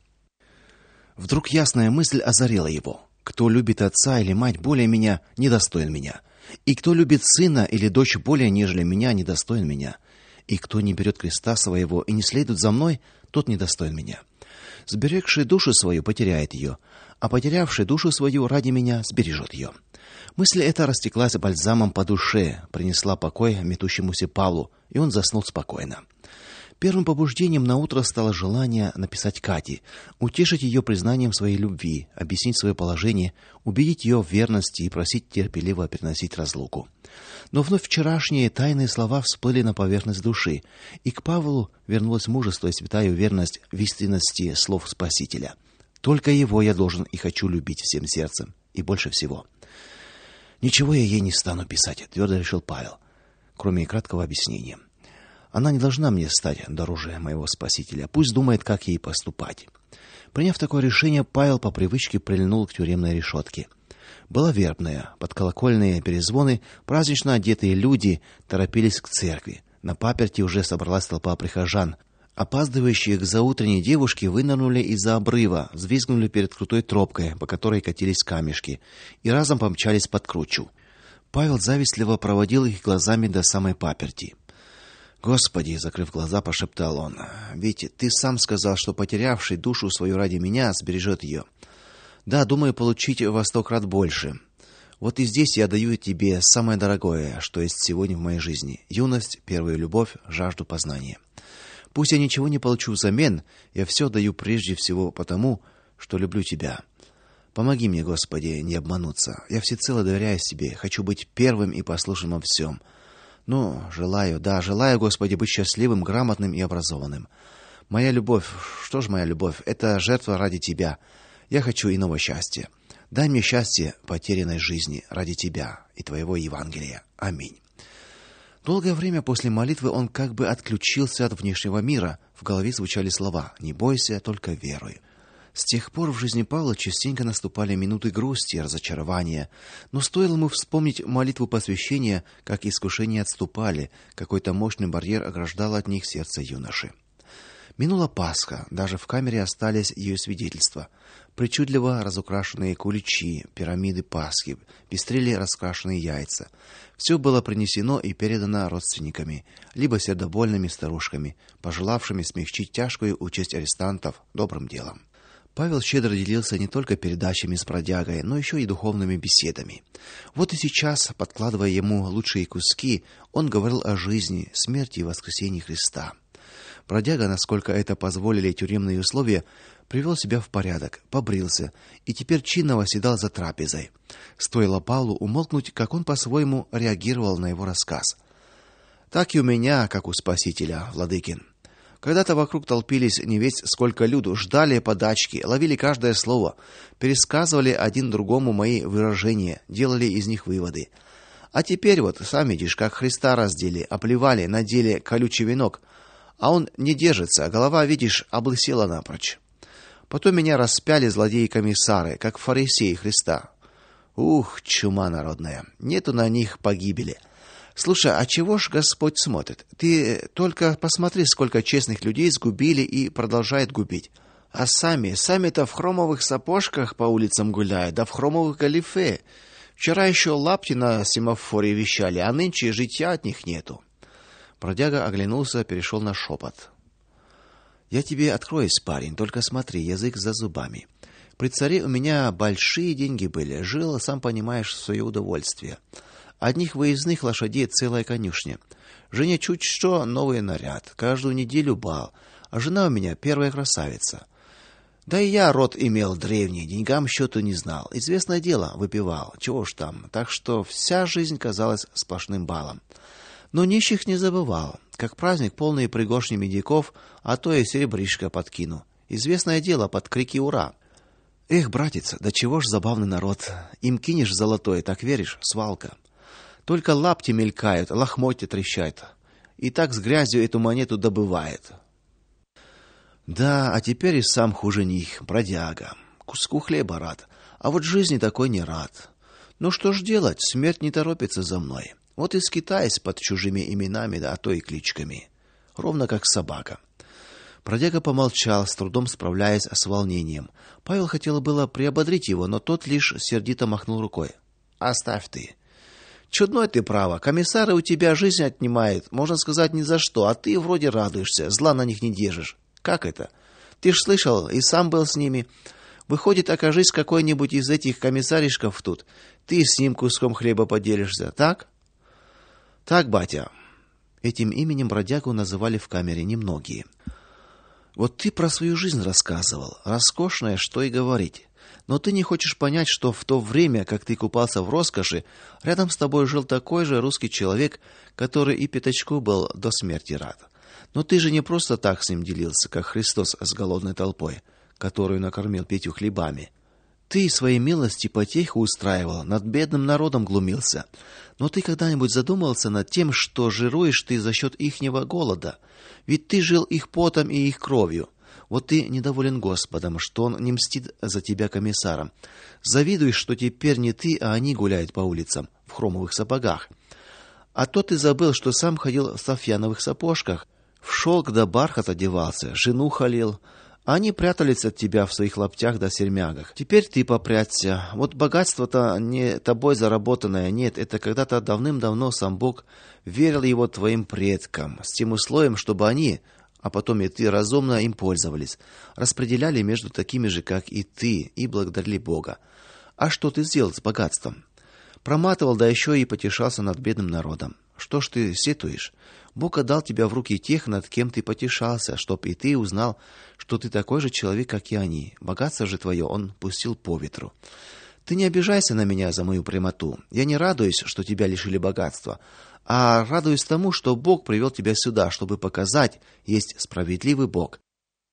Вдруг ясная мысль озарила его. Кто любит отца или мать более меня, недостоин меня. И кто любит сына или дочь более нежели меня, недостоин меня. И кто не берет креста своего и не следует за мной, тот недостоин меня. Сберегший душу свою потеряет ее, а потерявший душу свою ради меня сбережет ее. Мысль эта растеклась бальзамом по душе, принесла покой метущемуся Павлу, и он заснул спокойно. Первым побуждением наутро стало желание написать Кате, утешить ее признанием своей любви, объяснить свое положение, убедить ее в верности и просить терпеливо переносить разлуку. Но вновь вчерашние тайные слова всплыли на поверхность души, и к Павлу вернулось мужество и святая уверенность в истинности слов Спасителя. Только его я должен и хочу любить всем сердцем, и больше всего. Ничего я ей не стану писать, твердо решил Павел, кроме краткого объяснения. Она не должна мне стать дороже моего Спасителя. Пусть думает, как ей поступать. Приняв такое решение, Павел по привычке прильнул к тюремной решетке. Была вербная, под колокольные перезвоны празднично одетые люди торопились к церкви. На паперти уже собралась толпа прихожан. Опаздывающие к заутренней девушки вынырнули из-за обрыва, взвизгнули перед крутой тропкой, по которой катились камешки, и разом помчались под кручу. Павел завистливо проводил их глазами до самой паперти. "Господи", закрыв глаза, прошептал он. "Ведь ты сам сказал, что потерявший душу свою ради меня сбережет ее. Да, думаю получить во сто крат больше. Вот и здесь я даю тебе самое дорогое, что есть сегодня в моей жизни: юность, первую любовь, жажду познания. Пусть я ничего не получу взамен, я все даю прежде всего потому, что люблю тебя. Помоги мне, Господи, не обмануться. Я всецело доверяю тебе, хочу быть первым и послушным во всем. Ну, желаю, да, желаю, Господи, быть счастливым, грамотным и образованным. Моя любовь, что ж моя любовь? Это жертва ради тебя. Я хочу иного счастья. Дай мне счастье потерянной жизни ради тебя и твоего Евангелия. Аминь. Долгое время после молитвы он как бы отключился от внешнего мира. В голове звучали слова: "Не бойся, только веруй". С тех пор в жизни Павла частенько наступали минуты грусти и разочарования, но стоило ему вспомнить молитву посвящения, как искушения отступали, какой-то мощный барьер ограждал от них сердце юноши. Минула Пасха, даже в камере остались ее свидетельства. Причудливо разукрашенные куличи, пирамиды Пасхи, пестрели раскрашенные яйца. Все было принесено и передано родственниками, либо сердобольными старушками, пожелавшими смягчить тяжкую участь арестантов добрым делом. Павел щедро делился не только передачами с бродягой, но еще и духовными беседами. Вот и сейчас, подкладывая ему лучшие куски, он говорил о жизни, смерти и воскресении Христа. Бродяга, насколько это позволили тюремные условия, привел себя в порядок, побрился и теперь чинно восседал за трапезой. Стоило Павлу умолкнуть, как он по-своему реагировал на его рассказ. Так и у меня, как у Спасителя, владыкин. Когда-то вокруг толпились не весть сколько люду, ждали подачки, ловили каждое слово, пересказывали один другому мои выражения, делали из них выводы. А теперь вот, сам видишь, как Христа раздели, оплевали, надели колючий венок, а он не держится, голова, видишь, облысела напрочь. Потом меня распяли злодеи-комиссары, как фарисеи Христа. Ух, чума народная, нету на них погибели. Слушай, а чего ж Господь смотрит? Ты только посмотри, сколько честных людей сгубили и продолжают губить. А сами, сами-то в хромовых сапожках по улицам гуляют, да в хромовых галифе. Вчера еще лапти на семафоре вещали, а нынче житья от них нету. Бродяга оглянулся, перешел на шепот. Я тебе откроюсь, парень, только смотри, язык за зубами. При царе у меня большие деньги были, жил, сам понимаешь, в свое удовольствие. Одних выездных лошадей целая конюшня. Жене чуть что новый наряд, каждую неделю бал. А жена у меня первая красавица. Да и я род имел древний, деньгам счету не знал. Известное дело, выпивал. Чего уж там. Так что вся жизнь казалась сплошным балом. Но нищих не забывал. Как праздник, полный пригоршни медиков, а то и серебришко подкину. Известное дело, под крики ура. Эх, братец, да чего ж забавный народ. Им кинешь золотое, так веришь, свалка. Только лапти мелькают, лохмотья трещат. И так с грязью эту монету добывает. Да, а теперь и сам хуже них, бродяга. Куску хлеба рад, а вот жизни такой не рад. Ну что ж делать, смерть не торопится за мной. Вот и скитаюсь под чужими именами, да, а то и кличками. Ровно как собака. Бродяга помолчал, с трудом справляясь с волнением. Павел хотел было приободрить его, но тот лишь сердито махнул рукой. Оставь ты. Чудной ты, право. Комиссары у тебя жизнь отнимают, можно сказать, ни за что, а ты вроде радуешься, зла на них не держишь. Как это? Ты ж слышал, и сам был с ними. Выходит, окажись какой-нибудь из этих комиссаришков тут, ты с ним куском хлеба поделишься, так? Так, батя. Этим именем бродягу называли в камере немногие. Вот ты про свою жизнь рассказывал, роскошная, что и говорить. Но ты не хочешь понять, что в то время, как ты купался в роскоши, рядом с тобой жил такой же русский человек, который и пятачку был до смерти рад. Но ты же не просто так с ним делился, как Христос с голодной толпой, которую накормил пятью хлебами. Ты своей милости потеху устраивал, над бедным народом глумился. Но ты когда-нибудь задумывался над тем, что жируешь ты за счет ихнего голода? Ведь ты жил их потом и их кровью. Вот ты недоволен Господом, что он не мстит за тебя комиссарам. Завидуешь, что теперь не ты, а они гуляют по улицам в хромовых сапогах. А то ты забыл, что сам ходил в сафьяновых сапожках, в шелк да бархат одевался, жену халил. Они прятались от тебя в своих лаптях да сермягах. Теперь ты попрячься. Вот богатство-то не тобой заработанное, нет, это когда-то давным-давно сам Бог верил его твоим предкам, с тем условием, чтобы они, а потом и ты, разумно им пользовались, распределяли между такими же, как и ты, и благодарили Бога. А что ты сделал с богатством? Проматывал, да еще и потешался над бедным народом. Что ж ты сетуешь? Бог отдал тебя в руки тех, над кем ты потешался, чтоб и ты узнал, что ты такой же человек, как и они. Богатство же твое он пустил по ветру. Ты не обижайся на меня за мою прямоту. Я не радуюсь, что тебя лишили богатства, а радуюсь тому, что Бог привел тебя сюда, чтобы показать, есть справедливый Бог.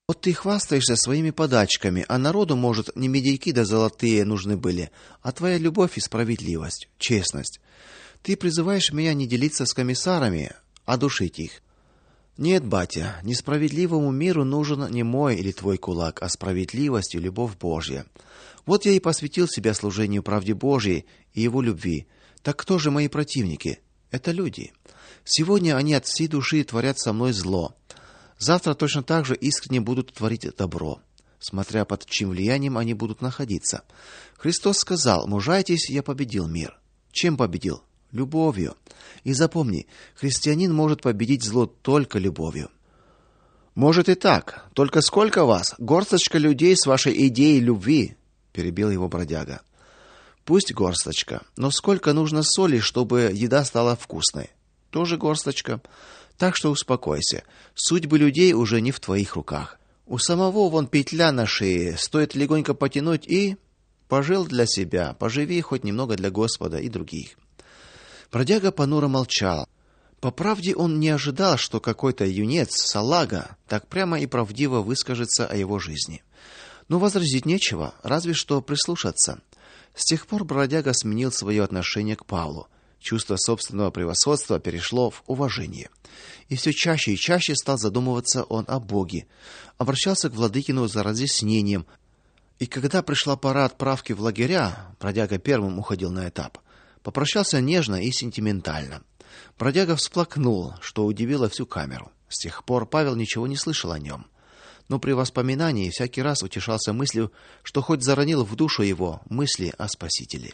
Вот ты хвастаешься своими подачками, а народу, может, не медики да золотые нужны были, а твоя любовь и справедливость, честность. Ты призываешь меня не делиться с комиссарами, а душить их. Нет, батя, несправедливому миру нужен не мой или твой кулак, а справедливость и любовь Божья. Вот я и посвятил себя служению правде Божьей и его любви. Так кто же мои противники? Это люди. Сегодня они от всей души творят со мной зло. Завтра точно так же искренне будут творить добро, смотря под чьим влиянием они будут находиться. Христос сказал: "Мужайтесь, я победил мир". Чем победил? Любовью. И запомни, христианин может победить зло только любовью. Может и так. Только сколько вас? Горсточка людей с вашей идеей любви, перебил его бродяга. Пусть горсточка, но сколько нужно соли, чтобы еда стала вкусной? Тоже горсточка. Так что успокойся. Судьбы людей уже не в твоих руках. У самого вон петля на шее, стоит легонько потянуть и пожил для себя, поживи хоть немного для Господа и других. Бродяга понуро молчал. По правде он не ожидал, что какой-то юнец, салага, так прямо и правдиво выскажется о его жизни. Но возразить нечего, разве что прислушаться. С тех пор бродяга сменил свое отношение к Павлу. Чувство собственного превосходства перешло в уважение. И все чаще и чаще стал задумываться он о Боге. Обращался к владыкину за разъяснением. И когда пришла пора отправки в лагеря, бродяга первым уходил на этап. Попрощался нежно и сентиментально. Бродяга всплакнул, что удивило всю камеру. С тех пор Павел ничего не слышал о нем. Но при воспоминании всякий раз утешался мыслью, что хоть заронил в душу его мысли о Спасителе.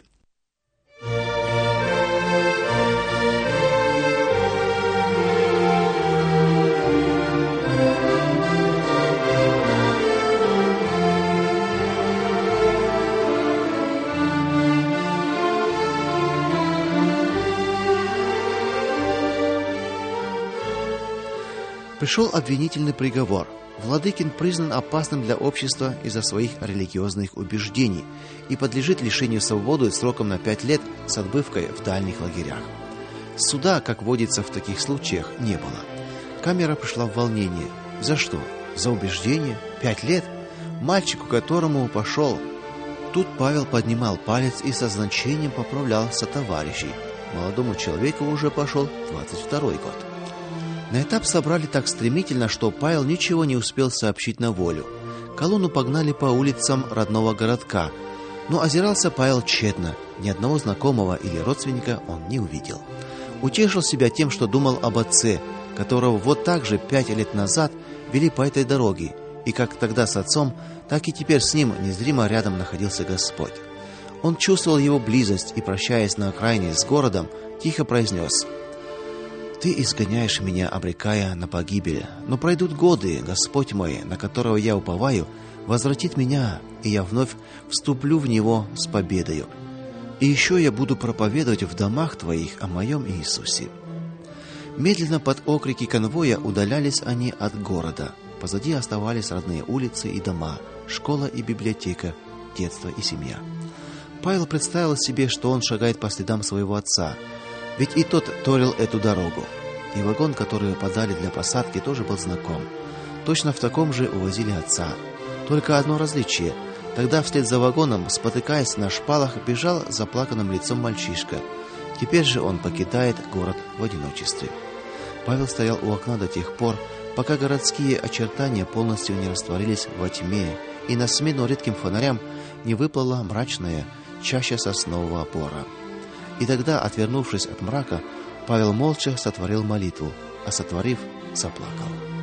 Пришел обвинительный приговор. Владыкин признан опасным для общества из-за своих религиозных убеждений и подлежит лишению свободы сроком на пять лет с отбывкой в дальних лагерях. Суда, как водится в таких случаях, не было. Камера пришла в волнение. За что? За убеждение? Пять лет? Мальчику, которому пошел. Тут Павел поднимал палец и со значением поправлял сотоварищей. Молодому человеку уже пошел двадцать второй год. На этап собрали так стремительно, что Павел ничего не успел сообщить на волю. Колонну погнали по улицам родного городка, но озирался Павел тщетно. Ни одного знакомого или родственника он не увидел. Утешил себя тем, что думал об отце, которого вот так же пять лет назад вели по этой дороге, и как тогда с отцом, так и теперь с ним незримо рядом находился Господь. Он чувствовал его близость и, прощаясь на окраине с городом, тихо произнес: «Ты изгоняешь меня, обрекая на погибель, но пройдут годы, Господь мой, на которого я уповаю, возвратит меня, и я вновь вступлю в него с победою. И еще я буду проповедовать в домах твоих о моем Иисусе». Медленно под окрики конвоя удалялись они от города. Позади оставались родные улицы и дома, школа и библиотека, детство и семья. Павел представил себе, что он шагает по следам своего отца, ведь и тот торил эту дорогу. И вагон, который подали для посадки, тоже был знаком. Точно в таком же увозили отца. Только одно различие: тогда вслед за вагоном, спотыкаясь на шпалах, бежал с заплаканным лицом мальчишка. Теперь же он покидает город в одиночестве. Павел стоял у окна до тех пор, пока городские очертания полностью не растворились во тьме, и на смену редким фонарям не выплыла мрачная чаща соснового бора. И тогда, отвернувшись от мрака, Павел молча сотворил молитву, а сотворив, заплакал.